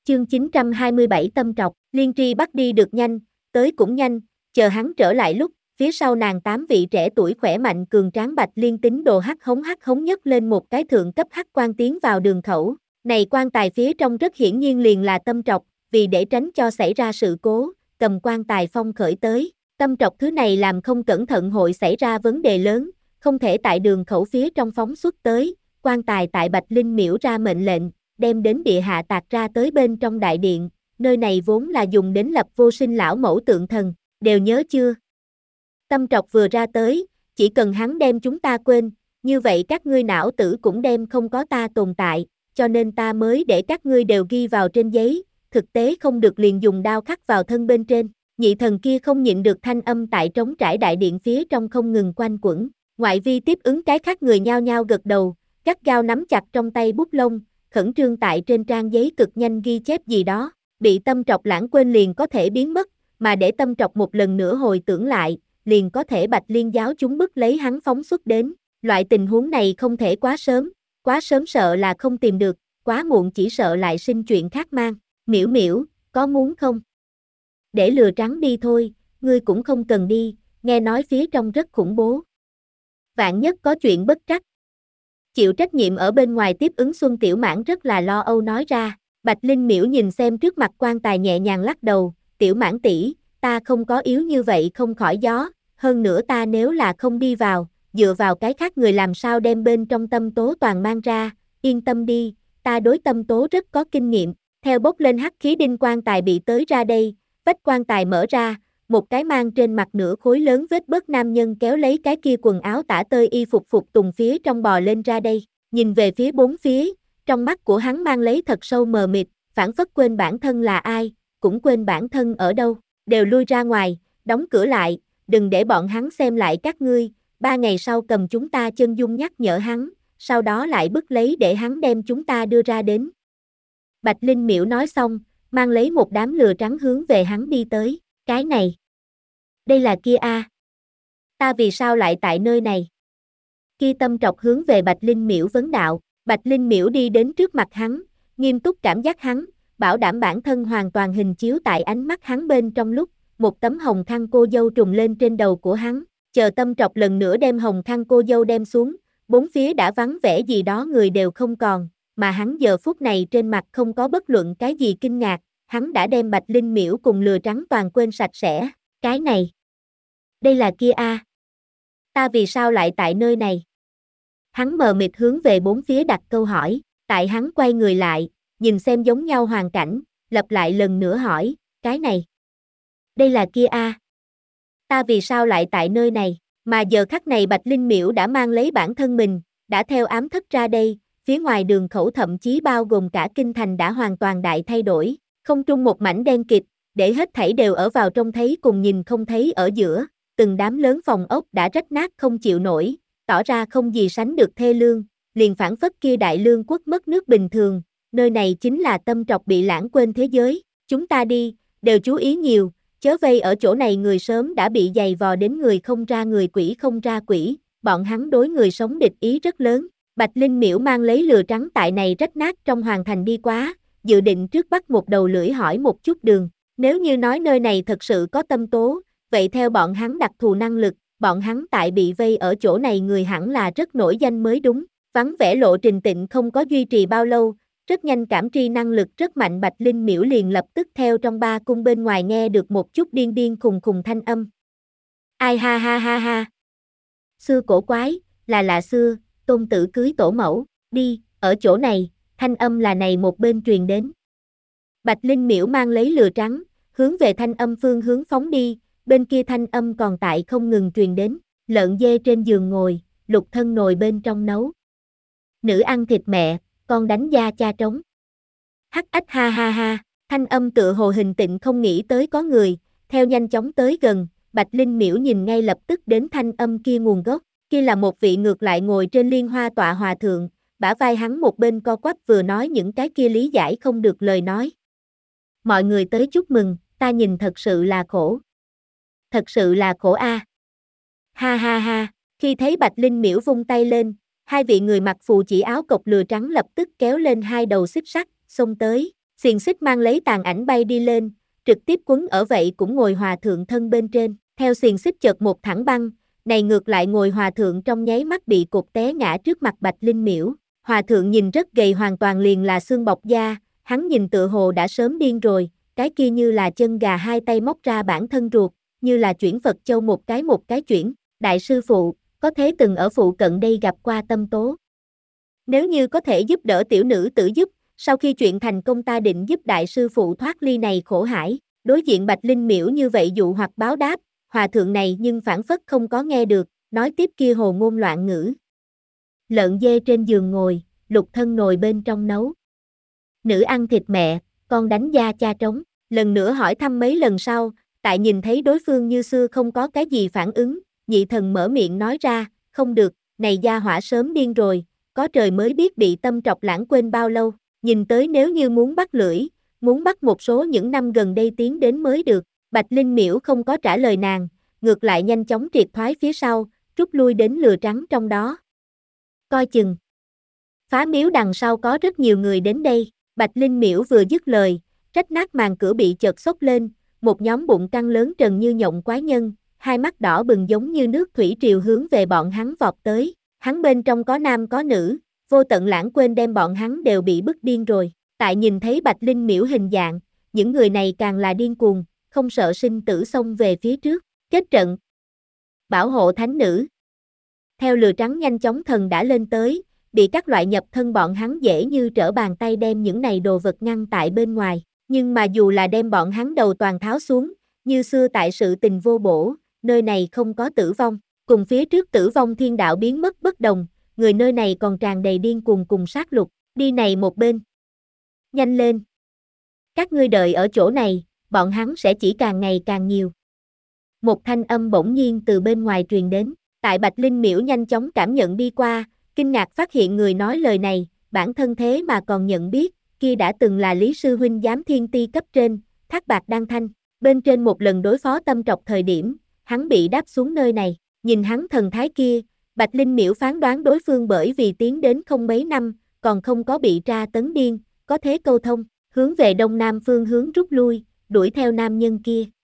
Chương 927 Tâm Trọc, Liên Tri bắt đi được nhanh, tới cũng nhanh, chờ hắn trở lại lúc, phía sau nàng 8 vị trẻ tuổi khỏe mạnh cường tráng Bạch Liên tín đồ hắc hống nhấc lên một cái thượng cấp hắc quan tiến vào đường khẩu. Này quan tài phía trong rất hiển nhiên liền là Tâm Trọc, vì để tránh cho xảy ra sự cố, cầm quan tài phong khởi tới. Tâm Trọc thứ này làm không cẩn thận hội xảy ra vấn đề lớn, không thể tại đường khẩu phía trong phóng xuất tới. Quan tài tại Bạch Linh miễu ra mệnh lệnh, đem đến địa hạ tạc ra tới bên trong đại điện, nơi này vốn là dùng đến lập vô sinh lão mẫu tượng thần, đều nhớ chưa? Tâm Trọc vừa ra tới, chỉ cần hắn đem chúng ta quên, như vậy các ngươi não tử cũng đem không có ta tồn tại, cho nên ta mới để các ngươi đều ghi vào trên giấy, thực tế không được liền dùng đao khắc vào thân bên trên. Nhị thần kia không nhịn được thanh âm tại trống trải đại điện phía trong không ngừng quanh quẩn, ngoại vi tiếp ứng cái khác người nhao nhao gật đầu, gắt gao nắm chặt trong tay bút lông, khẩn trương tại trên trang giấy cực nhanh ghi chép gì đó, bị Tâm Trọc lãng quên liền có thể biến mất, mà để Tâm Trọc một lần nữa hồi tưởng lại, liền có thể Bạch Liên giáo chúng bức lấy hắn phóng xuất đến. Loại tình huống này không thể quá sớm sợ là không tìm được, quá muộn chỉ sợ lại sinh chuyện khác mang. Miễu miễu, có muốn không? Để lừa trắng đi thôi, ngươi cũng không cần đi, nghe nói phía trong rất khủng bố. Vạn nhất có chuyện bất trắc. Chịu trách nhiệm ở bên ngoài tiếp ứng Xuân Tiểu Mãn rất là lo âu nói ra. Bạch Linh miễu nhìn xem trước mặt quan tài nhẹ nhàng lắc đầu, Tiểu Mãn tỷ, ta không có yếu như vậy không khỏi gió, hơn nữa ta nếu là không đi vào, dựa vào cái khác người làm sao đem bên trong tâm tố toàn mang ra, yên tâm đi, ta đối tâm tố rất có kinh nghiệm. Theo bốc lên hắc khí đinh quan tài bị tới ra đây, vách quan tài mở ra, một cái mang trên mặt nửa khối lớn vết bớt nam nhân kéo lấy cái kia quần áo tả tơi y phục tùng phía trong bò lên ra đây, nhìn về phía bốn phía, trong mắt của hắn mang lấy thật sâu mờ mịt, phảng phất quên bản thân là ai, cũng quên bản thân ở đâu, đều lui ra ngoài, đóng cửa lại, đừng để bọn hắn xem lại các ngươi, 3 ngày sau cầm chúng ta chân dung nhắc nhở hắn, sau đó lại bức lấy để hắn đem chúng ta đưa ra đến. Bạch Linh miễu nói xong, mang lấy một đám lừa trắng hướng về hắn đi tới, cái này. Đây là kia a. Ta vì sao lại tại nơi này? Kia Tâm Trọc hướng về Bạch Linh miễu vấn đạo, Bạch Linh miễu đi đến trước mặt hắn, nghiêm túc cảm giác hắn, bảo đảm bản thân hoàn toàn hình chiếu tại ánh mắt hắn bên trong lúc, một tấm hồng khăn cô dâu trùng lên trên đầu của hắn, chờ Tâm Trọc lần nữa đem hồng khăn cô dâu đem xuống, bốn phía đã vắng vẻ gì đó người đều không còn, mà hắn giờ phút này trên mặt không có bất luận cái gì kinh ngạc, hắn đã đem Bạch Linh miễu cùng lừa trắng toàn quên sạch sẽ, cái này. Đây là kia a. Ta vì sao lại tại nơi này? Hắn mờ mịt hướng về bốn phía đặt câu hỏi, tại hắn quay người lại, nhìn xem giống nhau hoàn cảnh, lặp lại lần nữa hỏi, cái này. Đây là kia a. Ta vì sao lại tại nơi này? Mà giờ khắc này Bạch Linh miễu đã mang lấy bản thân mình, đã theo ám thất ra đây, phía ngoài đường khẩu thậm chí bao gồm cả kinh thành đã hoàn toàn đại thay đổi, không trung một mảnh đen kịt, để hết thảy đều ở vào trông thấy cùng nhìn không thấy ở giữa, từng đám lớn phòng ốc đã rách nát không chịu nổi, tỏ ra không gì sánh được thê lương, liền phảng phất kia đại lương quốc mất nước bình thường, nơi này chính là Tâm Trọc bị lãng quên thế giới, chúng ta đi, đều chú ý nhiều, chớ vây ở chỗ này người sớm đã bị giày vò đến người không ra người quỷ không ra quỷ, bọn hắn đối người sống địch ý rất lớn. Bạch Linh miễu mang lấy lừa trắng tại này rách nát trong hoàng thành đi quá, dự định trước bắt một đầu lưỡi hỏi một chút đường, nếu như nói nơi này thật sự có tâm tố, vậy theo bọn hắn đặc thù năng lực, bọn hắn tại bị vây ở chỗ này người hẳn là rất nổi danh mới đúng, vắng vẻ lộ trình tịnh không có duy trì bao lâu, rất nhanh cảm tri năng lực rất mạnh Bạch Linh miễu liền lập tức theo trong ba cung bên ngoài nghe được một chút điên điên khùng khùng thanh âm. Ai ha ha ha ha. Xưa cổ quái, là xưa, tôn tử cưới tổ mẫu, đi, ở chỗ này, thanh âm là này một bên truyền đến. Bạch Linh miễu mang lấy lừa trắng, hướng về thanh âm phương hướng phóng đi, bên kia thanh âm còn tại không ngừng truyền đến, lợn dê trên giường ngồi, lục thân nồi bên trong nấu. Nữ ăn thịt mẹ, con đánh da cha trống. Hắc ách ha ha ha, thanh âm tựa hồ hình tịnh không nghĩ tới có người, theo nhanh chóng tới gần, Bạch Linh miễu nhìn ngay lập tức đến thanh âm kia nguồn gốc, kia là một vị ngược lại ngồi trên liên hoa tọa hòa thượng, bả vai hắn một bên co quắp vừa nói những cái kia lý giải không được lời nói. Mọi người tới chúc mừng, ta nhìn thật sự là khổ. Thật sự là khổ a. Ha ha ha, khi thấy Bạch Linh miễu vung tay lên, hai vị người mặc phù chỉ áo cộc lừa trắng lập tức kéo lên hai đầu xích sắt, xông tới, Xiềng xích mang lấy tàn ảnh bay đi lên, trực tiếp quấn ở vậy cũng ngồi hòa thượng thân bên trên, theo xiềng xích chợt một thẳng băng, này ngược lại ngồi hòa thượng trong nháy mắt bị cột té ngã trước mặt Bạch Linh Miễu. Hòa thượng nhìn rất gầy, hoàn toàn liền là xương bọc da, hắn nhìn tựa hồ đã sớm điên rồi, cái kia như là chân gà hai tay móc ra bản thân ruột, như là chuyển Phật châu một cái chuyển. Đại sư phụ, có thế từng ở phụ cận đây gặp qua Tâm Tố. Nếu như có thể giúp đỡ tiểu nữ tử giúp, sau khi chuyện thành công ta định giúp đại sư phụ thoát ly này khổ hải. Đối diện Bạch Linh Miễu như vậy dụ hoặc báo đáp, hòa thượng này nhưng phản phất không có nghe được, nói tiếp kia hồ ngôn loạn ngữ. Lợn dê trên giường ngồi, lục thân nồi bên trong nấu. Nữ ăn thịt mẹ, con đánh da cha trống. Lần nữa hỏi thăm mấy lần sau, tại nhìn thấy đối phương như xưa không có cái gì phản ứng, nhị thần mở miệng nói ra, không được, này gia hỏa sớm điên rồi, có trời mới biết bị Tâm Trọc lãng quên bao lâu, nhìn tới nếu như muốn bắt lưỡi, muốn bắt một số những năm gần đây tiến đến mới được. Bạch Linh Miễu không có trả lời nàng, ngược lại nhanh chóng triệt thoái phía sau, rút lui đến lừa trắng trong đó. Coi chừng. Phá miếu đằng sau có rất nhiều người đến đây, Bạch Linh Miễu vừa dứt lời, rách nát màn cửa bị chợt xốc lên, một nhóm bụng căng lớn trần như nhộng quái nhân, hai mắt đỏ bừng giống như nước thủy triều hướng về bọn hắn vọt tới, hắn bên trong có nam có nữ, vô tận lãng quên đem bọn hắn đều bị bức điên rồi. Tại nhìn thấy Bạch Linh Miễu hình dạng, những người này càng là điên cuồng, không sợ sinh tử xông về phía trước, kết trận. Bảo hộ thánh nữ. Theo lừa trắng nhanh chóng thần đã lên tới, bị các loại nhập thân bọn hắn dễ như trở bàn tay đem những này đồ vật ngăn tại bên ngoài, nhưng mà dù là đem bọn hắn đầu toàn tháo xuống, như xưa tại sự tình vô bổ, nơi này không có tử vong, cùng phía trước tử vong thiên đạo biến mất bất đồng, người nơi này còn tràn đầy điên cuồng cùng sát lục, đi này một bên. Nhanh lên. Các ngươi đợi ở chỗ này, bọn hắn sẽ chỉ càng ngày càng nhiều. Một thanh âm bỗng nhiên từ bên ngoài truyền đến, tại Bạch Linh Miễu nhanh chóng cảm nhận đi qua, kinh ngạc phát hiện người nói lời này, bản thân thế mà còn nhận biết, kia đã từng là Lý Sư Huynh giám thiên ti cấp trên, Thác Bạt Đan Thanh, bên trên một lần đối phó Tâm Trọc thời điểm, hắn bị đáp xuống nơi này, nhìn hắn thần thái kia, Bạch Linh Miễu phán đoán đối phương bởi vì tiến đến không mấy năm, còn không có bị tra tấn điên, có thế câu thông, hướng về đông nam phương hướng rút lui, đuổi theo nam nhân kia,